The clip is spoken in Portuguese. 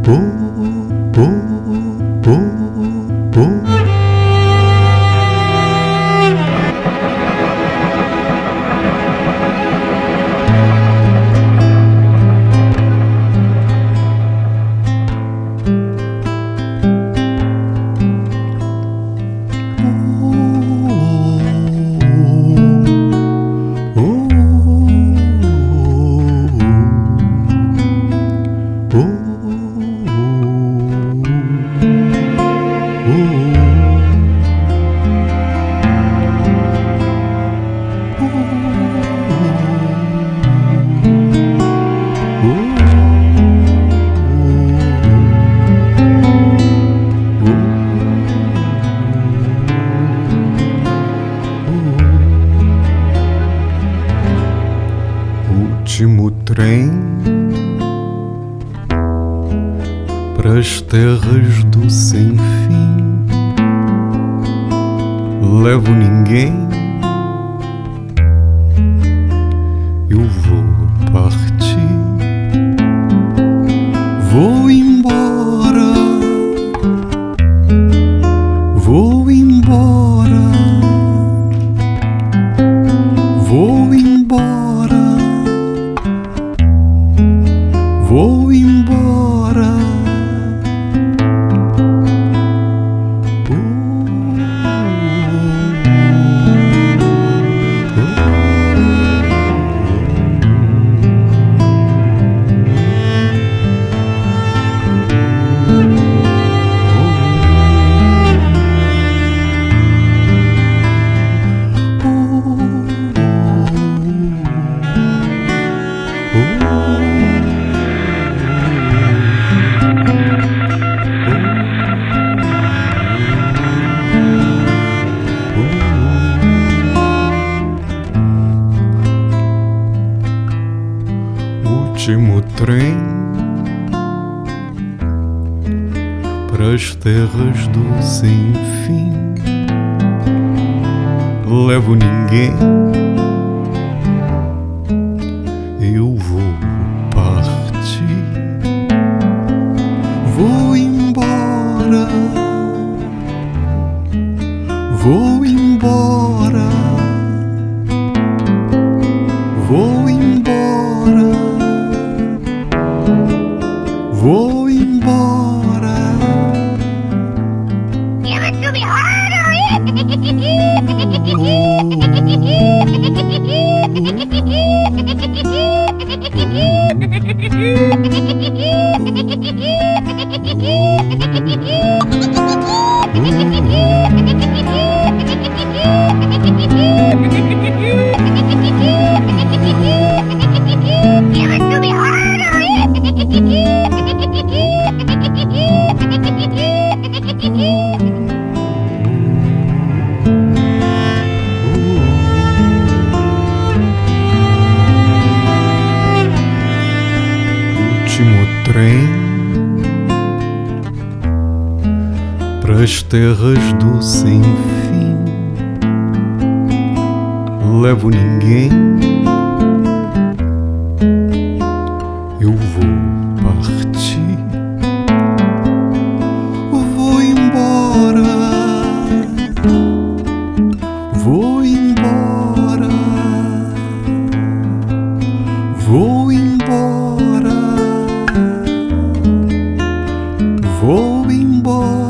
Último trem pras terras do sem fim. Levo ninguém, eu vou partir, vou embora, vou embora, vou embora, vou embora. Último trem pras terras do sem fim. Levo ninguém, eu vou partir, vou embora, vou embora, vou embora, vou embora. Give it to me harder! Último trem pras terras do sem fim. Levo ninguém, eu vou partir, vou embora, vou embora, vou embora, vou embora.